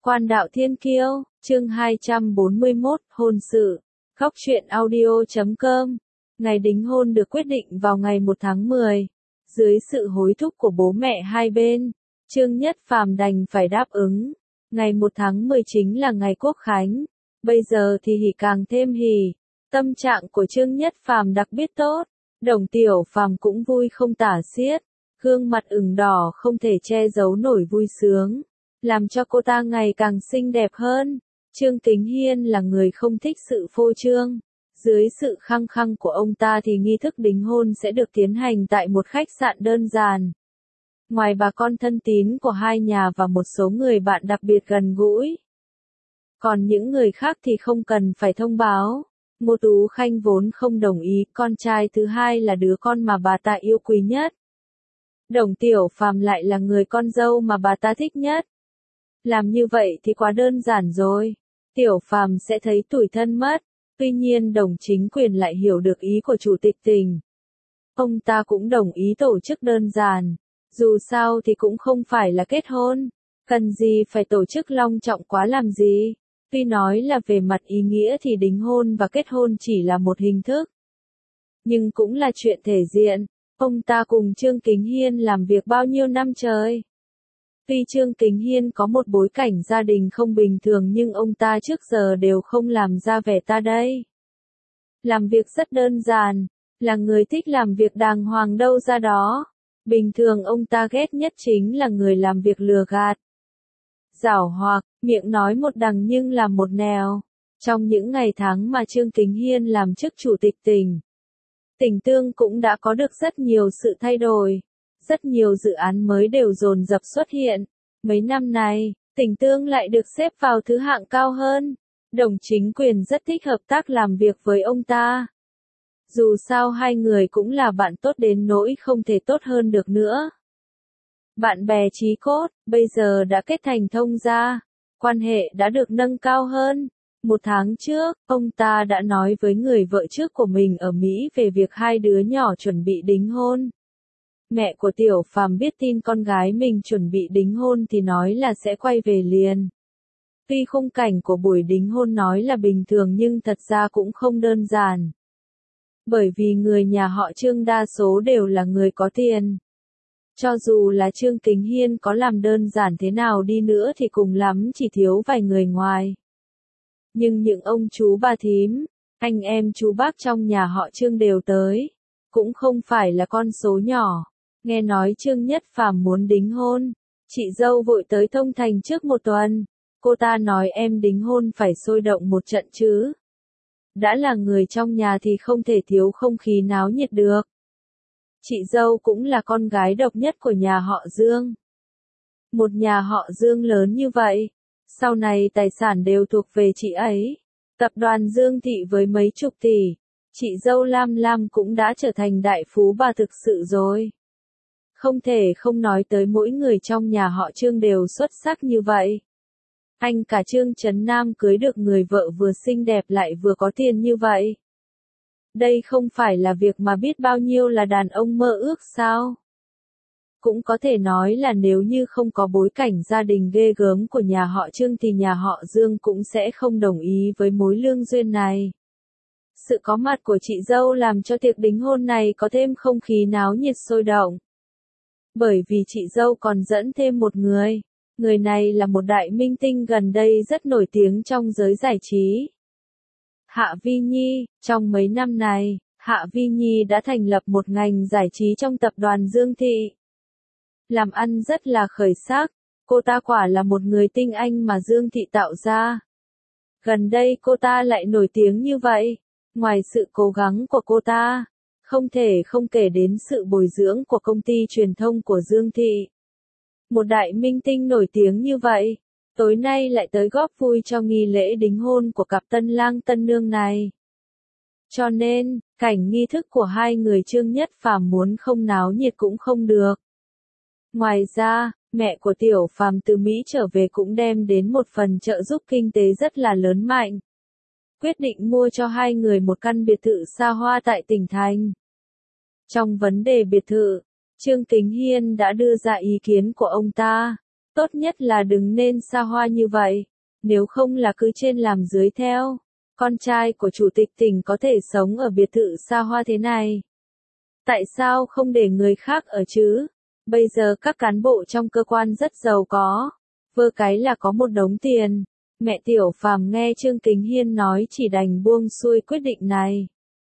Quan đạo thiên kiêu, chương 241, hôn sự. Góc truyện audio.com. Ngày đính hôn được quyết định vào ngày 1 tháng 10. Dưới sự hối thúc của bố mẹ hai bên, Trương Nhất Phàm đành phải đáp ứng. Ngày 1 tháng 10 chính là ngày Quốc khánh. Bây giờ thì hỉ càng thêm hỉ. Tâm trạng của Trương Nhất Phàm đặc biệt tốt. Đồng Tiểu Phàm cũng vui không tả xiết. Gương mặt ửng đỏ không thể che giấu nổi vui sướng, làm cho cô ta ngày càng xinh đẹp hơn. Trương Kính Hiên là người không thích sự phô trương. Dưới sự khăng khăng của ông ta thì nghi thức đính hôn sẽ được tiến hành tại một khách sạn đơn giản. Ngoài bà con thân tín của hai nhà và một số người bạn đặc biệt gần gũi. Còn những người khác thì không cần phải thông báo. Ngô Tú Khanh vốn không đồng ý, con trai thứ hai là đứa con mà bà ta yêu quý nhất. Đồng Tiểu Phàm lại là người con dâu mà bà ta thích nhất. Làm như vậy thì quá đơn giản rồi. Tiểu Phàm sẽ thấy tủi thân mất. Tuy nhiên Đồng Chính Quyền lại hiểu được ý của Chủ tịch tỉnh. Ông ta cũng đồng ý tổ chức đơn giản. Dù sao thì cũng không phải là kết hôn. Cần gì phải tổ chức long trọng quá làm gì. Tuy nói là về mặt ý nghĩa thì đính hôn và kết hôn chỉ là một hình thức. Nhưng cũng là chuyện thể diện. Ông ta cùng Trương Kính Hiên làm việc bao nhiêu năm trời. Tuy Trương Kính Hiên có một bối cảnh gia đình không bình thường nhưng ông ta trước giờ đều không làm ra vẻ ta đây. Làm việc rất đơn giản, là người thích làm việc đàng hoàng đâu ra đó. Bình thường ông ta ghét nhất chính là người làm việc lừa gạt. Giảo hoạt, miệng nói một đằng nhưng làm một nẻo. Trong những ngày tháng mà Trương Kính Hiên làm chức chủ tịch tỉnh, Tỉnh Tương cũng đã có được rất nhiều sự thay đổi. Rất nhiều dự án mới đều dồn dập xuất hiện. Mấy năm này, Tỉnh Tương lại được xếp vào thứ hạng cao hơn. Đồng Chính Quyền rất thích hợp tác làm việc với ông ta. Dù sao hai người cũng là bạn tốt đến nỗi không thể tốt hơn được nữa. Bạn bè chí cốt, bây giờ đã kết thành thông gia. Quan hệ đã được nâng cao hơn. 1 tháng trước, ông ta đã nói với người vợ trước của mình ở Mỹ về việc hai đứa nhỏ chuẩn bị đính hôn. Mẹ của Tiểu Phàm biết tin con gái mình chuẩn bị đính hôn thì nói là sẽ quay về liền. Tuy khung cảnh của buổi đính hôn nói là bình thường nhưng thật ra cũng không đơn giản. Bởi vì người nhà họ Trương đa số đều là người có tiền. Cho dù là Trương Kính Hiên có làm đơn giản thế nào đi nữa thì cùng lắm chỉ thiếu vài người ngoài. Nhưng những ông chú bà thím, anh em chú bác trong nhà họ Trương đều tới. Cũng không phải là con số nhỏ. Nghe nói Trương Nhất Phàm muốn đính hôn. Chị dâu vội tới Thông Thành trước 1 tuần. Cô ta nói em đính hôn phải sôi động một trận chứ. Đã là người trong nhà thì không thể thiếu không khí náo nhiệt được. Chị dâu cũng là con gái độc nhất của nhà họ Dương. Một nhà họ Dương lớn như vậy. Sau này tài sản đều thuộc về chị ấy. Tập đoàn Dương Thị với mấy chục tỷ. Chị dâu Lam Lam cũng đã trở thành đại phú bà thực sự rồi. Không thể không nói tới mỗi người trong nhà họ Trương đều xuất sắc như vậy. Anh cả Trương Trấn Nam cưới được người vợ vừa xinh đẹp lại vừa có tiền như vậy. Đây không phải là việc mà biết bao nhiêu là đàn ông mơ ước sao? Cũng có thể nói là nếu như không có bối cảnh gia đình ghê gớm của nhà họ Trương thì nhà họ Dương cũng sẽ không đồng ý với mối lương duyên này. Sự có mặt của chị dâu làm cho tiệc đính hôn này có thêm không khí náo nhiệt sôi động. Bởi vì chị dâu còn dẫn thêm một người. Người này là một đại minh tinh gần đây rất nổi tiếng trong giới giải trí. Hạ Vi Nhi, trong mấy năm này, Hạ Vi Nhi đã thành lập một ngành giải trí trong tập đoàn Dương Thị. Làm ăn rất là khởi sắc, cô ta quả là một người tinh anh mà Dương Thị tạo ra. Gần đây cô ta lại nổi tiếng như vậy, ngoài sự cố gắng của cô ta, không thể không kể đến sự bồi dưỡng của công ty truyền thông của Dương Thị. Một đại minh tinh nổi tiếng như vậy, tối nay lại tới góp vui cho nghi lễ đính hôn của cặp tân lang tân nương này. Cho nên, cảnh nghi thức của hai người Trương Nhất Phàm muốn không náo nhiệt cũng không được. Ngoài ra, mẹ của Tiểu Phàm từ Mỹ trở về cũng đem đến một phần trợ giúp kinh tế rất là lớn mạnh. Quyết định mua cho hai người một căn biệt thự xa hoa tại tỉnh thành. Trong vấn đề biệt thự, Trương Kính Hiên đã đưa ra ý kiến của ông ta. Tốt nhất là đừng nên xa hoa như vậy, nếu không là cứ trên làm dưới theo. Con trai của chủ tịch tỉnh có thể sống ở biệt thự xa hoa thế này. Tại sao không để người khác ở chứ? Bây giờ các cán bộ trong cơ quan rất giàu có, vơ cái là có một đống tiền. Mẹ Tiểu Phàm nghe Trương Kính Hiên nói chỉ đành buông xuôi quyết định này.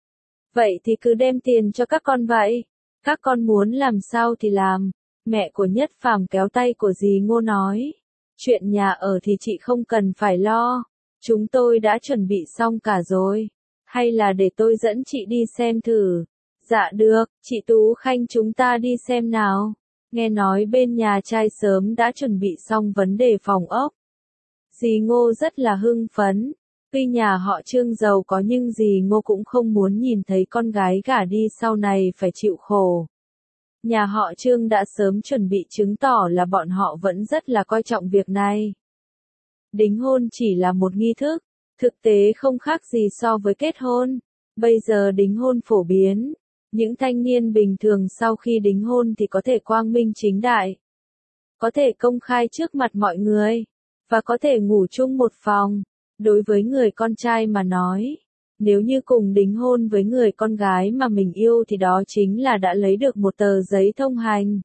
Vậy thì cứ đem tiền cho các con vậy, các con muốn làm sao thì làm. Mẹ của Nhất Phàm kéo tay của dì Ngô nói, chuyện nhà ở thì chị không cần phải lo, chúng tôi đã chuẩn bị xong cả rồi, hay là để tôi dẫn chị đi xem thử. Dạ được, chị Tú Khanh chúng ta đi xem nào. Nghe nói bên nhà trai sớm đã chuẩn bị xong vấn đề phòng ốc. Dì Ngô rất là hưng phấn. Tuy nhà họ Trương giàu có nhưng dì Ngô cũng không muốn nhìn thấy con gái gả đi sau này phải chịu khổ. Nhà họ Trương đã sớm chuẩn bị chứng tỏ là bọn họ vẫn rất là coi trọng việc này. Đính hôn chỉ là một nghi thức, thực tế không khác gì so với kết hôn. Bây giờ đính hôn phổ biến, những thanh niên bình thường sau khi đính hôn thì có thể quang minh chính đại, có thể công khai trước mặt mọi người, và có thể ngủ chung một phòng. Đối với người con trai mà nói, nếu như cùng đính hôn với người con gái mà mình yêu thì đó chính là đã lấy được một tờ giấy thông hành.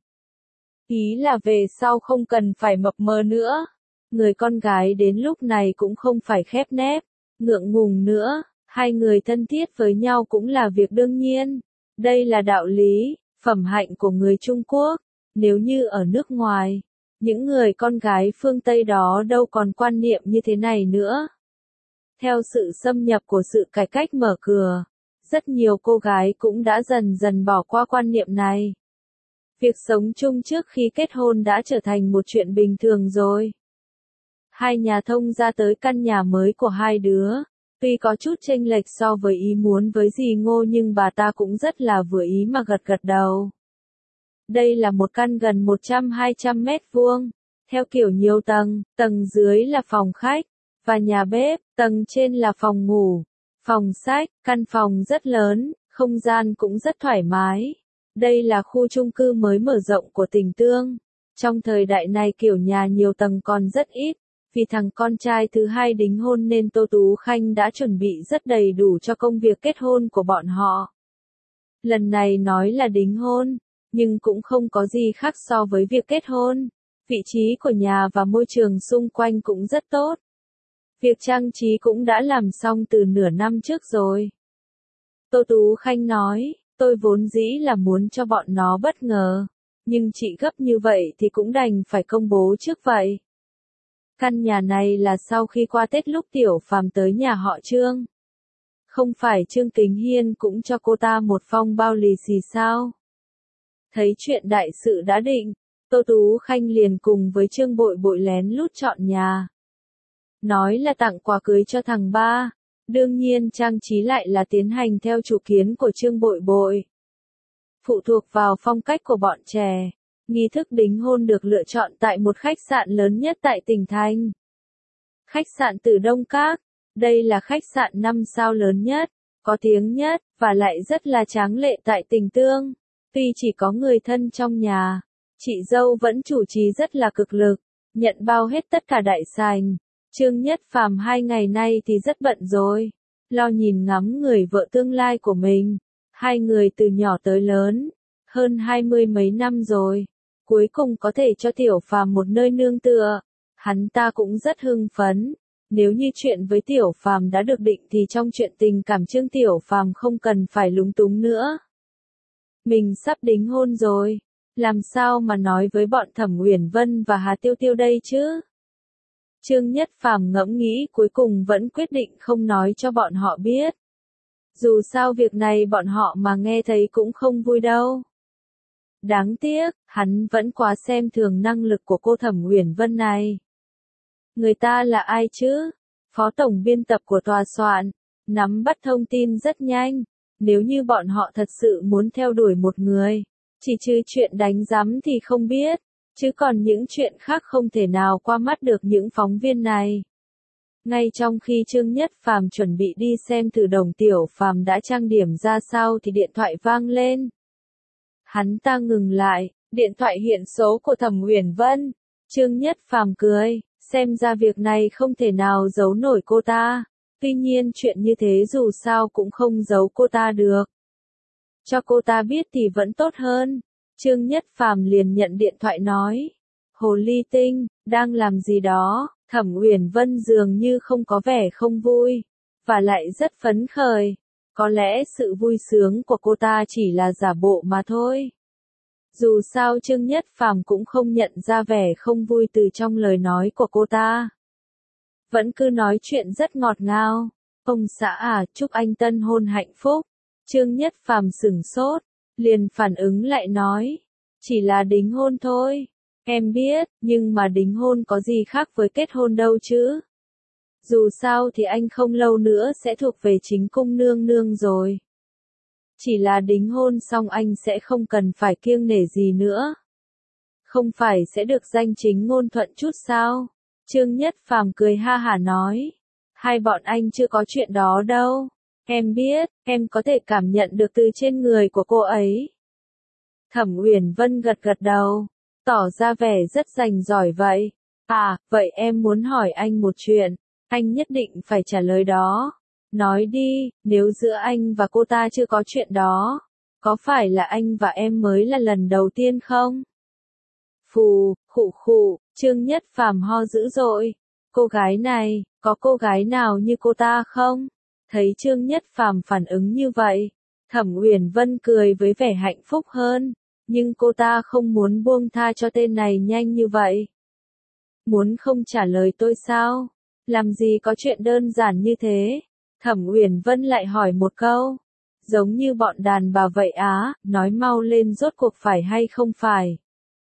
Ý là về sau không cần phải mập mờ nữa. Người con gái đến lúc này cũng không phải khép nép, ngượng ngùng nữa, hai người thân thiết với nhau cũng là việc đương nhiên. Đây là đạo lý, phẩm hạnh của người Trung Quốc. Nếu như ở nước ngoài, những người con gái phương Tây đó đâu còn quan niệm như thế này nữa. Theo sự xâm nhập của sự cải cách mở cửa, rất nhiều cô gái cũng đã dần dần bỏ qua quan niệm này. Việc sống chung trước khi kết hôn đã trở thành một chuyện bình thường rồi. Hai nhà thông ra tới căn nhà mới của hai đứa. Tuy có chút chênh lệch so với ý muốn với dì Ngô nhưng bà ta cũng rất là vừa ý mà gật gật đầu. Đây là một căn gần 100-200 mét vuông, theo kiểu nhiều tầng, tầng dưới là phòng khách, và nhà bếp, tầng trên là phòng ngủ, phòng sách, căn phòng rất lớn, không gian cũng rất thoải mái. Đây là khu chung cư mới mở rộng của Tỉnh Tương. Trong thời đại này kiểu nhà nhiều tầng còn rất ít. Vì thằng con trai thứ hai đính hôn nên Tô Tú Khanh đã chuẩn bị rất đầy đủ cho công việc kết hôn của bọn họ. Lần này nói là đính hôn, nhưng cũng không có gì khác so với việc kết hôn. Vị trí của nhà và môi trường xung quanh cũng rất tốt. Việc trang trí cũng đã làm xong từ nửa năm trước rồi. Tô Tú Khanh nói, tôi vốn dĩ là muốn cho bọn nó bất ngờ, nhưng chị gấp như vậy thì cũng đành phải công bố trước vậy. Căn nhà này là sau khi qua Tết lúc Tiểu Phàm tới nhà họ Trương. Không phải Trương Kính Hiên cũng cho cô ta một phong bao lì xì sao? Thấy chuyện đại sự đã định, Tô Tú Khanh liền cùng với Trương Bội Bội lén lút chọn nhà. Nói là tặng quà cưới cho thằng ba, đương nhiên trang trí lại là tiến hành theo chủ kiến của Trương Bội Bội. Phụ thuộc vào phong cách của bọn trẻ. Nghi thức đính hôn được lựa chọn tại một khách sạn lớn nhất tại tỉnh thành. Khách sạn Tử Đông Các. Đây là khách sạn 5 sao lớn nhất, có tiếng nhất, và lại rất là tráng lệ tại Tỉnh Tương. Tuy chỉ có người thân trong nhà, chị dâu vẫn chủ trì rất là cực lực, nhận bao hết tất cả đại sảnh. Trương Nhất Phàm 2 ngày nay thì rất bận rồi, lo nhìn ngắm người vợ tương lai của mình. Hai người từ nhỏ tới lớn, hơn 20 mấy năm rồi. Cuối cùng có thể cho Tiểu Phàm một nơi nương tựa, hắn ta cũng rất hưng phấn. Nếu như chuyện với Tiểu Phàm đã được định thì trong chuyện tình cảm Trương Tiểu Phàm không cần phải lúng túng nữa. Mình sắp đính hôn rồi, làm sao mà nói với bọn Thẩm Uyển Vân và Hà Tiêu Tiêu đây chứ? Trương Nhất Phàm ngẫm nghĩ cuối cùng vẫn quyết định không nói cho bọn họ biết. Dù sao việc này bọn họ mà nghe thấy cũng không vui đâu. Đáng tiếc, hắn vẫn quá xem thường năng lực của cô Thẩm Uyển Vân này. Người ta là ai chứ? Phó tổng biên tập của tòa soạn, nắm bắt thông tin rất nhanh. Nếu như bọn họ thật sự muốn theo đuổi một người, chỉ trừ chuyện đánh giám thì không biết, chứ còn những chuyện khác không thể nào qua mắt được những phóng viên này. Ngay trong khi Trương Nhất Phàm chuẩn bị đi xem thử Đồng Tiểu Phàm đã trang điểm ra sao thì điện thoại vang lên. Hắn ta ngừng lại, điện thoại hiện số của Thẩm Uyển Vân. Trương Nhất Phàm cười, xem ra việc này không thể nào giấu nổi cô ta. Tuy nhiên chuyện như thế dù sao cũng không giấu cô ta được. Cho cô ta biết thì vẫn tốt hơn. Trương Nhất Phàm liền nhận điện thoại nói. Hồ Ly Tinh, đang làm gì đó? Thẩm Uyển Vân dường như không có vẻ không vui, và lại rất phấn khởi. Có lẽ sự vui sướng của cô ta chỉ là giả bộ mà thôi. Dù sao Trương Nhất Phàm cũng không nhận ra vẻ không vui từ trong lời nói của cô ta. Vẫn cứ nói chuyện rất ngọt ngào. Ông xã à, chúc anh tân hôn hạnh phúc. Trương Nhất Phàm sửng sốt, liền phản ứng lại nói. Chỉ là đính hôn thôi. Em biết, nhưng mà đính hôn có gì khác với kết hôn đâu chứ. Dù sao thì anh không lâu nữa sẽ thuộc về chính cung nương nương rồi. Chỉ là đính hôn xong anh sẽ không cần phải kiêng nể gì nữa. Không phải sẽ được danh chính ngôn thuận chút sao? Trương Nhất Phàm cười ha hả nói. Hai bọn anh chưa có chuyện đó đâu. Em biết, em có thể cảm nhận được từ trên người của cô ấy. Thẩm Uyển Vân gật gật đầu, tỏ ra vẻ rất rành giỏi vậy. À, vậy em muốn hỏi anh một chuyện, anh nhất định phải trả lời đó. Nói đi, nếu giữa anh và cô ta chưa có chuyện đó, có phải là anh và em mới là lần đầu tiên không? Phù, khụ khụ, Trương Nhất Phàm ho dữ dội. Cô gái này, có cô gái nào như cô ta không? Thấy Trương Nhất Phàm phản ứng như vậy, Thẩm Uyển Vân cười với vẻ hạnh phúc hơn, nhưng cô ta không muốn buông tha cho tên này nhanh như vậy. Muốn không trả lời tôi sao? Làm gì có chuyện đơn giản như thế? Thẩm Uyển Vân lại hỏi một câu. Giống như bọn đàn bà vậy á, nói mau lên rốt cuộc phải hay không phải?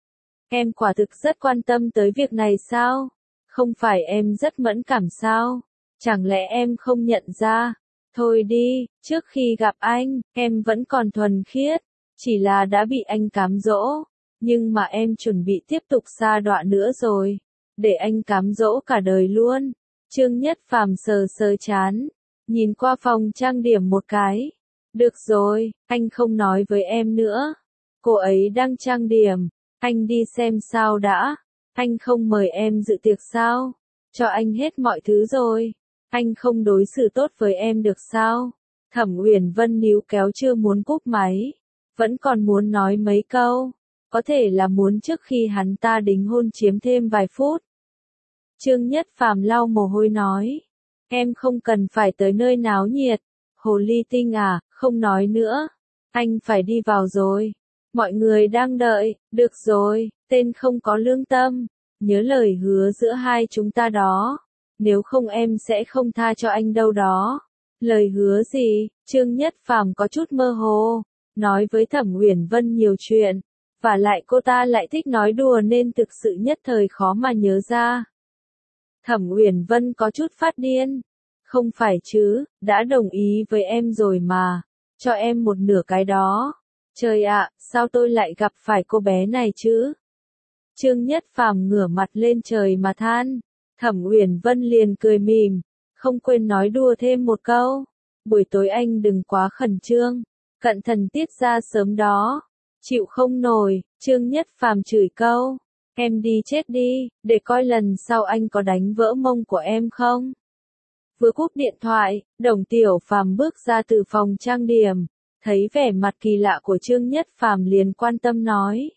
Em quả thực rất quan tâm tới việc này sao? Không phải em rất mẫn cảm sao? Chẳng lẽ em không nhận ra? Thôi đi, trước khi gặp anh, em vẫn còn thuần khiết, chỉ là đã bị anh cám dỗ, nhưng mà em chuẩn bị tiếp tục sa đọa nữa rồi, để anh cám dỗ cả đời luôn. Trương Nhất Phàm sờ sờ chán, nhìn qua phòng trang điểm một cái. Được rồi, anh không nói với em nữa. Cô ấy đang trang điểm, anh đi xem sao đã. Anh không mời em dự tiệc sao? Cho anh hết mọi thứ rồi. Anh không đối xử tốt với em được sao? Thẩm Uyển Vân níu kéo chưa muốn cúp máy, vẫn còn muốn nói mấy câu, có thể là muốn trước khi hắn ta đính hôn chiếm thêm vài phút. Trương Nhất Phàm lau mồ hôi nói, em không cần phải tới nơi náo nhiệt. Hồ Ly Tinh à, không nói nữa, anh phải đi vào rồi. Mọi người đang đợi. Được rồi, tên không có lương tâm, nhớ lời hứa giữa hai chúng ta đó. Nếu không em sẽ không tha cho anh đâu đó. Lời hứa gì? Trương Nhất Phàm có chút mơ hồ, nói với Thẩm Uyển Vân nhiều chuyện, và lại cô ta lại thích nói đùa nên thực sự nhất thời khó mà nhớ ra. Thẩm Uyển Vân có chút phát điên. Không phải chứ, đã đồng ý với em rồi mà, cho em một nửa cái đó. Trời ạ, sao tôi lại gặp phải cô bé này chứ? Trương Nhất Phàm ngửa mặt lên trời mà than. Thẩm Uyển Vân liền cười mỉm, không quên nói đùa thêm một câu. Buổi tối anh đừng quá khẩn trương, cẩn thận tiết ra sớm đó. Chịu không nổi, Trương Nhất Phàm chửi câu. Em đi chết đi, để coi lần sau anh có đánh vỡ mông của em không. Vừa cúp điện thoại, Đồng Tiểu Phàm bước ra từ phòng trang điểm, thấy vẻ mặt kỳ lạ của Trương Nhất Phàm liền quan tâm nói.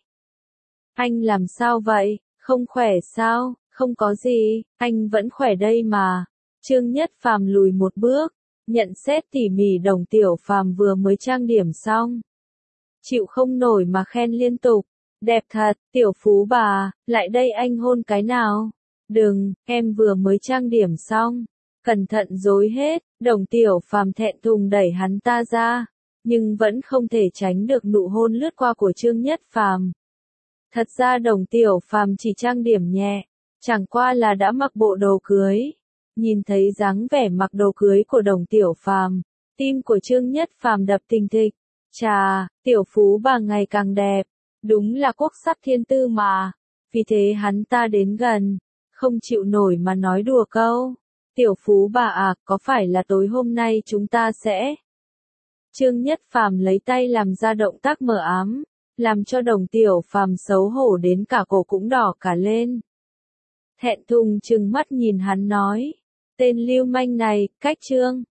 Anh làm sao vậy, không khỏe sao? Không có gì, anh vẫn khỏe đây mà. Trương Nhất Phàm lùi một bước, nhận xét tỉ mỉ Đồng Tiểu Phàm vừa mới trang điểm xong. Chịu không nổi mà khen liên tục. Đẹp thật, tiểu phú bà, lại đây anh hôn cái nào. Đừng, em vừa mới trang điểm xong. Cẩn thận rối hết. Đồng Tiểu Phàm thẹn thùng đẩy hắn ta ra, nhưng vẫn không thể tránh được nụ hôn lướt qua của Trương Nhất Phàm. Thật ra Đồng Tiểu Phàm chỉ trang điểm nhẹ, chẳng qua là đã mặc bộ đồ cưới. Nhìn thấy dáng vẻ mặc đồ cưới của Đồng Tiểu Phàm, tim của Trương Nhất Phàm đập thình thịch. Chà, tiểu phú bà ngày càng đẹp, đúng là quốc sắc thiên tư mà. Vì thế hắn ta đến gần, không chịu nổi mà nói đùa câu. Tiểu phú bà à, có phải là tối hôm nay chúng ta sẽ... Trương Nhất Phàm lấy tay làm ra động tác mờ ám, làm cho Đồng Tiểu Phàm xấu hổ đến cả cổ cũng đỏ cả lên. thẹn thùng trừng mắt nhìn hắn nói. Tên lưu manh này, cách Trương